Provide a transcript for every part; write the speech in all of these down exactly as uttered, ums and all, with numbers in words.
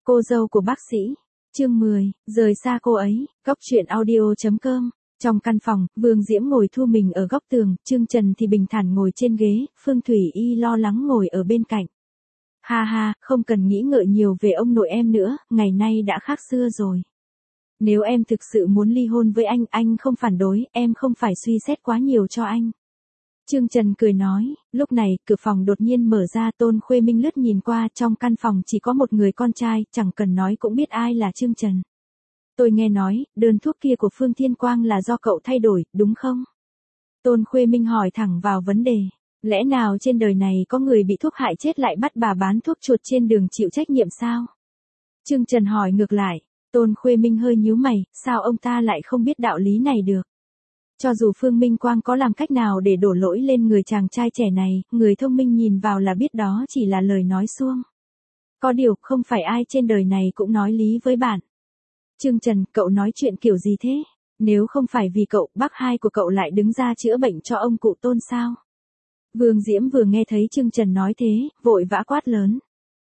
Cô dâu của bác sĩ. Chương mười, rời xa cô ấy, góc truyện audio chấm com. Trong căn phòng, Vương Diễm ngồi thu mình ở góc tường, Trương Trần thì bình thản ngồi trên ghế, Phương Thủy Y lo lắng ngồi ở bên cạnh. Ha ha, không cần nghĩ ngợi nhiều về ông nội em nữa, ngày nay đã khác xưa rồi. Nếu em thực sự muốn ly hôn với anh, anh không phản đối, em không phải suy xét quá nhiều cho anh. Trương Trần cười nói, lúc này, cửa phòng đột nhiên mở ra, Tôn Khuê Minh lướt nhìn qua, trong căn phòng chỉ có một người con trai, chẳng cần nói cũng biết ai là Trương Trần. Tôi nghe nói, đơn thuốc kia của Phương Thiên Quang là do cậu thay đổi, đúng không? Tôn Khuê Minh hỏi thẳng vào vấn đề. Lẽ nào trên đời này có người bị thuốc hại chết lại bắt bà bán thuốc chuột trên đường chịu trách nhiệm sao? Trương Trần hỏi ngược lại. Tôn Khuê Minh hơi nhíu mày, sao ông ta lại không biết đạo lý này được? Cho dù Phương Minh Quang có làm cách nào để đổ lỗi lên người chàng trai trẻ này, người thông minh nhìn vào là biết đó chỉ là lời nói suông. Có điều, không phải ai trên đời này cũng nói lý với bạn. Trương Trần, cậu nói chuyện kiểu gì thế? Nếu không phải vì cậu, bác hai của cậu lại đứng ra chữa bệnh cho ông cụ Tôn sao? Vương Diễm vừa nghe thấy Trương Trần nói thế, vội vã quát lớn.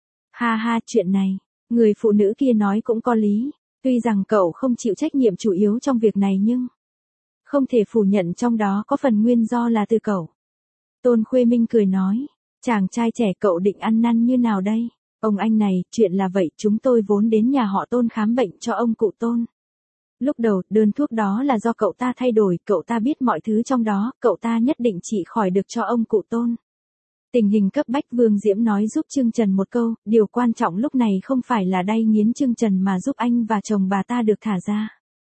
Ha ha, chuyện này, người phụ nữ kia nói cũng có lý, tuy rằng cậu không chịu trách nhiệm chủ yếu trong việc này nhưng không thể phủ nhận trong đó có phần nguyên do là từ cậu. Tôn Khuê Minh cười nói, chàng trai trẻ cậu định ăn năn như nào đây? Ông anh này, chuyện là vậy, chúng tôi vốn đến nhà họ Tôn khám bệnh cho ông cụ Tôn. Lúc đầu, đơn thuốc đó là do cậu ta thay đổi, cậu ta biết mọi thứ trong đó, cậu ta nhất định trị khỏi được cho ông cụ Tôn. Tình hình cấp bách, Vương Diễm nói giúp Trương Trần một câu, điều quan trọng lúc này không phải là đay nghiến Trương Trần mà giúp anh và chồng bà ta được thả ra.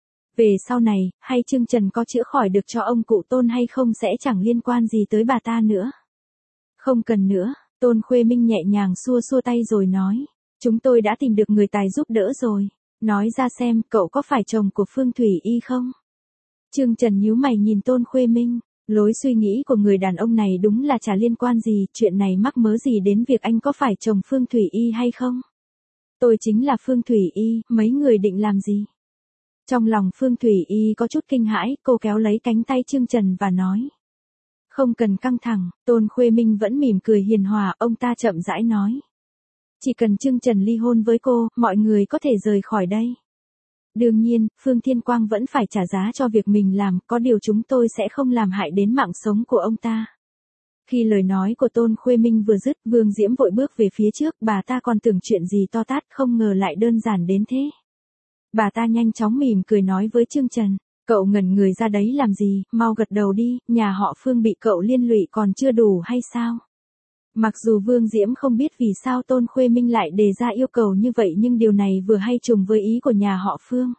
Về sau này, hay Trương Trần có chữa khỏi được cho ông cụ Tôn hay không sẽ chẳng liên quan gì tới bà ta nữa. Không cần nữa, Tôn Khuê Minh nhẹ nhàng xua xua tay rồi nói, chúng tôi đã tìm được người tài giúp đỡ rồi. Nói ra xem, cậu có phải chồng của Phương Thủy Y không? Trương Trần nhíu mày nhìn Tôn Khuê Minh, lối suy nghĩ của người đàn ông này đúng là chả liên quan gì, chuyện này mắc mớ gì đến việc anh có phải chồng Phương Thủy Y hay không? Tôi chính là Phương Thủy Y, mấy người định làm gì? Trong lòng Phương Thủy Y có chút kinh hãi, cô kéo lấy cánh tay Trương Trần và nói. Không cần căng thẳng, Tôn Khuê Minh vẫn mỉm cười hiền hòa, ông ta chậm rãi nói. Chỉ cần Trương Trần ly hôn với cô, mọi người có thể rời khỏi đây. Đương nhiên, Phương Thiên Quang vẫn phải trả giá cho việc mình làm, có điều chúng tôi sẽ không làm hại đến mạng sống của ông ta. Khi lời nói của Tôn Khuê Minh vừa dứt, Vương Diễm vội bước về phía trước, bà ta còn tưởng chuyện gì to tát, không ngờ lại đơn giản đến thế. Bà ta nhanh chóng mỉm cười nói với Trương Trần, cậu ngẩn người ra đấy làm gì, mau gật đầu đi, nhà họ Phương bị cậu liên lụy còn chưa đủ hay sao? Mặc dù Vương Diễm không biết vì sao Tôn Khuê Minh lại đề ra yêu cầu như vậy nhưng điều này vừa hay trùng với ý của nhà họ Phương.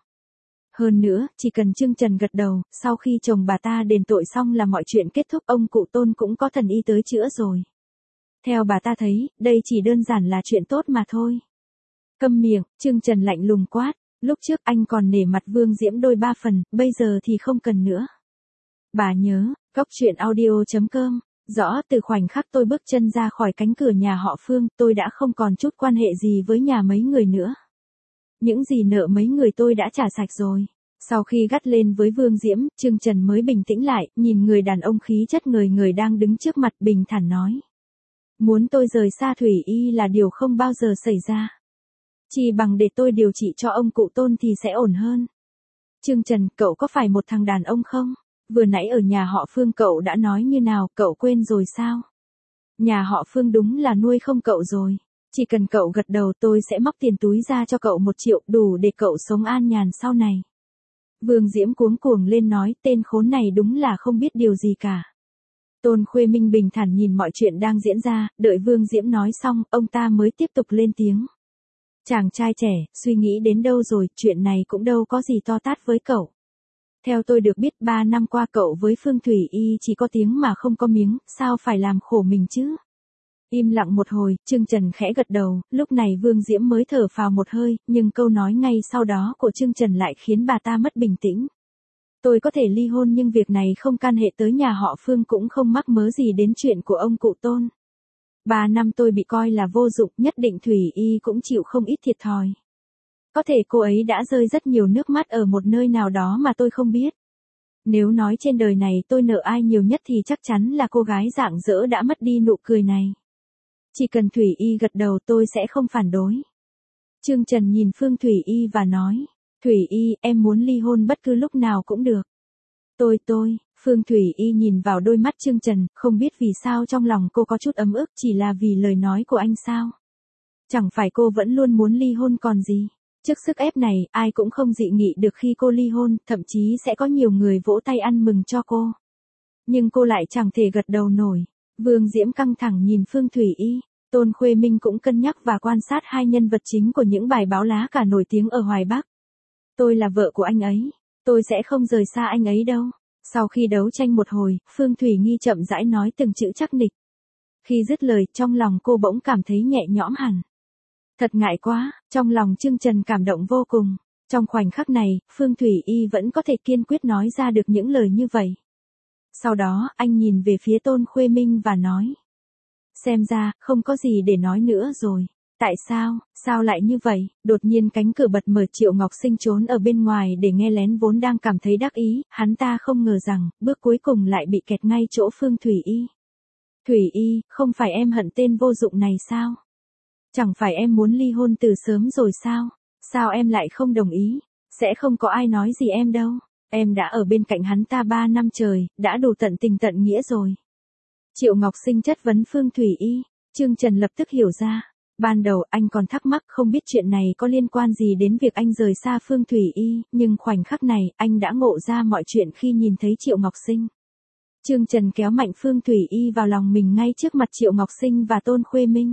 Hơn nữa, chỉ cần Trương Trần gật đầu, sau khi chồng bà ta đền tội xong là mọi chuyện kết thúc, ông cụ Tôn cũng có thần y tới chữa rồi. Theo bà ta thấy, đây chỉ đơn giản là chuyện tốt mà thôi. Câm miệng, Trương Trần lạnh lùng quát, lúc trước anh còn nể mặt Vương Diễm đôi ba phần, bây giờ thì không cần nữa. Bà nhớ, góc truyện audio chấm com. Rõ, từ khoảnh khắc tôi bước chân ra khỏi cánh cửa nhà họ Phương, tôi đã không còn chút quan hệ gì với nhà mấy người nữa. Những gì nợ mấy người tôi đã trả sạch rồi. Sau khi gắt lên với Vương Diễm, Trương Trần mới bình tĩnh lại, nhìn người đàn ông khí chất người người đang đứng trước mặt bình thản nói. Muốn tôi rời xa Thủy Y là điều không bao giờ xảy ra. Chỉ bằng để tôi điều trị cho ông cụ Tôn thì sẽ ổn hơn. Trương Trần, cậu có phải một thằng đàn ông không? Vừa nãy ở nhà họ Phương cậu đã nói như nào, cậu quên rồi sao? Nhà họ Phương đúng là nuôi không cậu rồi. Chỉ cần cậu gật đầu tôi sẽ móc tiền túi ra cho cậu một triệu đủ để cậu sống an nhàn sau này. Vương Diễm cuống cuồng lên nói tên khốn này đúng là không biết điều gì cả. Tôn Khuê Minh bình thản nhìn mọi chuyện đang diễn ra, đợi Vương Diễm nói xong, ông ta mới tiếp tục lên tiếng. Chàng trai trẻ, suy nghĩ đến đâu rồi, chuyện này cũng đâu có gì to tát với cậu. Theo tôi được biết ba năm qua cậu với Phương Thủy Y chỉ có tiếng mà không có miếng, sao phải làm khổ mình chứ? Im lặng một hồi, Trương Trần khẽ gật đầu, lúc này Vương Diễm mới thở phào một hơi, nhưng câu nói ngay sau đó của Trương Trần lại khiến bà ta mất bình tĩnh. Tôi có thể ly hôn nhưng việc này không can hệ tới nhà họ Phương cũng không mắc mớ gì đến chuyện của ông cụ Tôn. Ba năm tôi bị coi là vô dụng, nhất định Thủy Y cũng chịu không ít thiệt thòi. Có thể cô ấy đã rơi rất nhiều nước mắt ở một nơi nào đó mà tôi không biết. Nếu nói trên đời này tôi nợ ai nhiều nhất thì chắc chắn là cô gái rạng rỡ đã mất đi nụ cười này. Chỉ cần Thủy Y gật đầu tôi sẽ không phản đối. Trương Trần nhìn Phương Thủy Y và nói, Thủy Y, em muốn ly hôn bất cứ lúc nào cũng được. Tôi tôi, Phương Thủy Y nhìn vào đôi mắt Trương Trần, không biết vì sao trong lòng cô có chút ấm ức, chỉ là vì lời nói của anh sao? Chẳng phải cô vẫn luôn muốn ly hôn còn gì? Trước sức ép này, ai cũng không dị nghị được khi cô ly hôn, thậm chí sẽ có nhiều người vỗ tay ăn mừng cho cô. Nhưng cô lại chẳng thể gật đầu nổi. Vương Diễm căng thẳng nhìn Phương Thủy Y. Tôn Khuê Minh cũng cân nhắc và quan sát hai nhân vật chính của những bài báo lá cà nổi tiếng ở Hoài Bắc. Tôi là vợ của anh ấy. Tôi sẽ không rời xa anh ấy đâu. Sau khi đấu tranh một hồi, Phương Thủy Nghi chậm rãi nói từng chữ chắc nịch. Khi dứt lời, trong lòng cô bỗng cảm thấy nhẹ nhõm hẳn. Thật ngại quá, trong lòng Trương Trần cảm động vô cùng. Trong khoảnh khắc này, Phương Thủy Y vẫn có thể kiên quyết nói ra được những lời như vậy. Sau đó, anh nhìn về phía Tôn Khuê Minh và nói. Xem ra, không có gì để nói nữa rồi. Tại sao, sao lại như vậy? Đột nhiên cánh cửa bật mở, Triệu Ngọc Sinh trốn ở bên ngoài để nghe lén vốn đang cảm thấy đắc ý, hắn ta không ngờ rằng, bước cuối cùng lại bị kẹt ngay chỗ Phương Thủy Y. Thủy Y, không phải em hận tên vô dụng này sao? Chẳng phải em muốn ly hôn từ sớm rồi sao? Sao em lại không đồng ý? Sẽ không có ai nói gì em đâu. Em đã ở bên cạnh hắn ta ba năm trời, đã đủ tận tình tận nghĩa rồi. Triệu Ngọc Sinh chất vấn Phương Thủy Y. Trương Trần lập tức hiểu ra. Ban đầu anh còn thắc mắc không biết chuyện này có liên quan gì đến việc anh rời xa Phương Thủy Y, nhưng khoảnh khắc này, anh đã ngộ ra mọi chuyện khi nhìn thấy Triệu Ngọc Sinh. Trương Trần kéo mạnh Phương Thủy Y vào lòng mình ngay trước mặt Triệu Ngọc Sinh và Tôn Khuê Minh.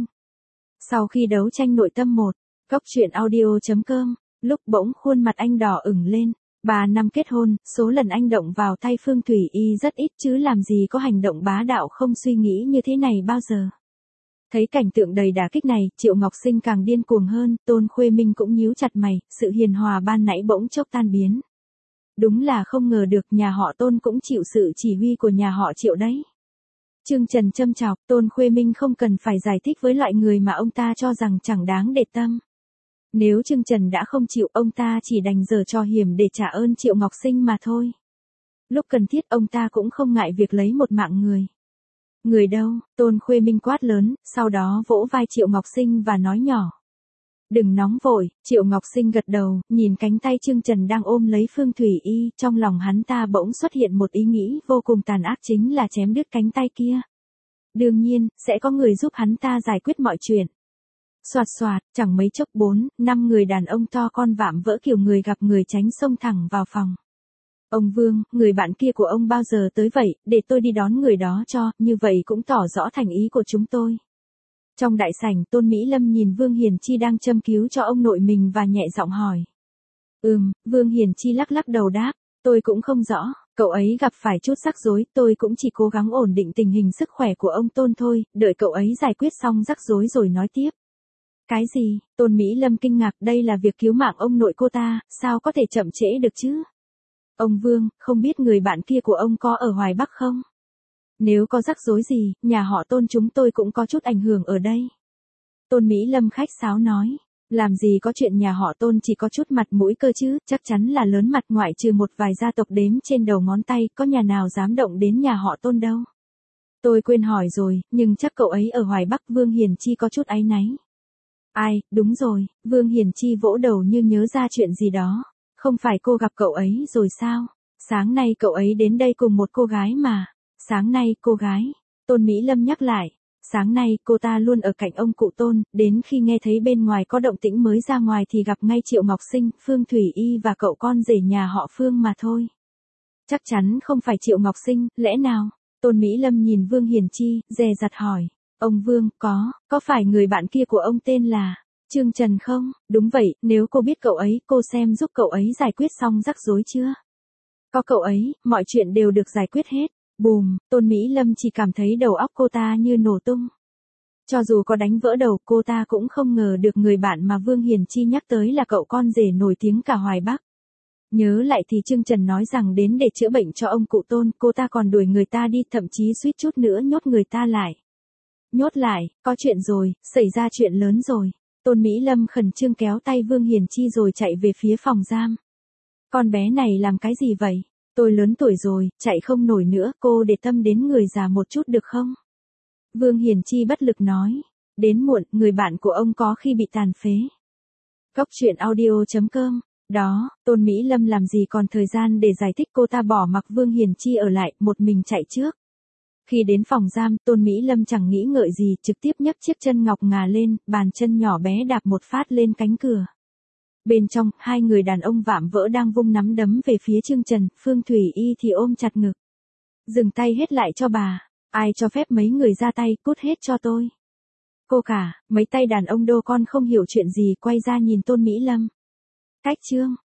Sau khi đấu tranh nội tâm một, góc truyện audio chấm com, lúc bỗng khuôn mặt anh đỏ ửng lên. Ba năm kết hôn, số lần anh động vào tay Phương Thủy Y rất ít chứ làm gì có hành động bá đạo không suy nghĩ như thế này bao giờ. Thấy cảnh tượng đầy đả kích này, Triệu Ngọc Sinh càng điên cuồng hơn, Tôn Khuê Minh cũng nhíu chặt mày, sự hiền hòa ban nãy bỗng chốc tan biến. Đúng là không ngờ được nhà họ Tôn cũng chịu sự chỉ huy của nhà họ Triệu đấy. Trương Trần châm chọc, Tôn Khuê Minh không cần phải giải thích với loại người mà ông ta cho rằng chẳng đáng để tâm. Nếu Trương Trần đã không chịu, ông ta chỉ đành giở trò hiểm để trả ơn Triệu Ngọc Sinh mà thôi. Lúc cần thiết ông ta cũng không ngại việc lấy một mạng người. Người đâu? Tôn Khuê Minh quát lớn, sau đó vỗ vai Triệu Ngọc Sinh và nói nhỏ. Đừng nóng vội. Triệu Ngọc Sinh gật đầu, nhìn cánh tay Trương Trần đang ôm lấy Phương Thủy Y, trong lòng hắn ta bỗng xuất hiện một ý nghĩ vô cùng tàn ác, chính là chém đứt cánh tay kia. Đương nhiên, sẽ có người giúp hắn ta giải quyết mọi chuyện. Soạt soạt, chẳng mấy chốc bốn, năm người đàn ông to con vạm vỡ kiểu người gặp người tránh xông thẳng vào phòng. Ông Vương, người bạn kia của ông bao giờ tới vậy, để tôi đi đón người đó cho, như vậy cũng tỏ rõ thành ý của chúng tôi. Trong đại sảnh, Tôn Mỹ Lâm nhìn Vương Hiền Chi đang châm cứu cho ông nội mình và nhẹ giọng hỏi. Ừm, Vương Hiền Chi lắc lắc đầu đáp, tôi cũng không rõ, cậu ấy gặp phải chút rắc rối, tôi cũng chỉ cố gắng ổn định tình hình sức khỏe của ông Tôn thôi, đợi cậu ấy giải quyết xong rắc rối rồi nói tiếp. Cái gì? Tôn Mỹ Lâm kinh ngạc, đây là việc cứu mạng ông nội cô ta, sao có thể chậm trễ được chứ? Ông Vương, không biết người bạn kia của ông có ở Hoài Bắc không? Nếu có rắc rối gì, nhà họ Tôn chúng tôi cũng có chút ảnh hưởng ở đây. Tôn Mỹ Lâm khách sáo nói, làm gì có chuyện nhà họ Tôn chỉ có chút mặt mũi cơ chứ, chắc chắn là lớn mặt, ngoại trừ một vài gia tộc đếm trên đầu ngón tay, có nhà nào dám động đến nhà họ Tôn đâu. Tôi quên hỏi rồi, nhưng chắc cậu ấy ở Hoài Bắc. Vương Hiền Chi có chút áy náy. Ai, đúng rồi, Vương Hiền Chi vỗ đầu như nhớ ra chuyện gì đó. Không phải cô gặp cậu ấy rồi sao? Sáng nay cậu ấy đến đây cùng một cô gái mà. Sáng nay, cô gái. Tôn Mỹ Lâm nhắc lại. Sáng nay, cô ta luôn ở cạnh ông cụ Tôn, đến khi nghe thấy bên ngoài có động tĩnh mới ra ngoài thì gặp ngay Triệu Ngọc Sinh, Phương Thủy Y và cậu con rể nhà họ Phương mà thôi. Chắc chắn không phải Triệu Ngọc Sinh, lẽ nào? Tôn Mỹ Lâm nhìn Vương Hiền Chi, dè dặt hỏi. Ông Vương, có, có phải người bạn kia của ông tên là Trương Trần không? Đúng vậy, nếu cô biết cậu ấy, cô xem giúp cậu ấy giải quyết xong rắc rối chưa? Có cậu ấy, mọi chuyện đều được giải quyết hết. Bùm, Tôn Mỹ Lâm chỉ cảm thấy đầu óc cô ta như nổ tung. Cho dù có đánh vỡ đầu, cô ta cũng không ngờ được người bạn mà Vương Hiền Chi nhắc tới là cậu con rể nổi tiếng cả Hoài Bắc. Nhớ lại thì Trương Trần nói rằng đến để chữa bệnh cho ông cụ Tôn, cô ta còn đuổi người ta đi, thậm chí suýt chút nữa nhốt người ta lại. Nhốt lại, có chuyện rồi, xảy ra chuyện lớn rồi. Tôn Mỹ Lâm khẩn trương kéo tay Vương Hiền Chi rồi chạy về phía phòng giam. Con bé này làm cái gì vậy? Tôi lớn tuổi rồi, chạy không nổi nữa, cô để tâm đến người già một chút được không? Vương Hiền Chi bất lực nói. Đến muộn, người bạn của ông có khi bị tàn phế. Cóc truyện audio chấm com. Đó, Tôn Mỹ Lâm làm gì còn thời gian để giải thích, cô ta bỏ mặc Vương Hiền Chi ở lại, một mình chạy trước. Khi đến phòng giam, Tôn Mỹ Lâm chẳng nghĩ ngợi gì, trực tiếp nhấc chiếc chân ngọc ngà lên, bàn chân nhỏ bé đạp một phát lên cánh cửa. Bên trong, hai người đàn ông vạm vỡ đang vung nắm đấm về phía Trương Trần, Phương Thủy Y thì ôm chặt ngực. Dừng tay hết lại cho bà, ai cho phép mấy người ra tay, cút hết cho tôi. Cô cả, mấy tay đàn ông đô con không hiểu chuyện gì, quay ra nhìn Tôn Mỹ Lâm. Cách Trương.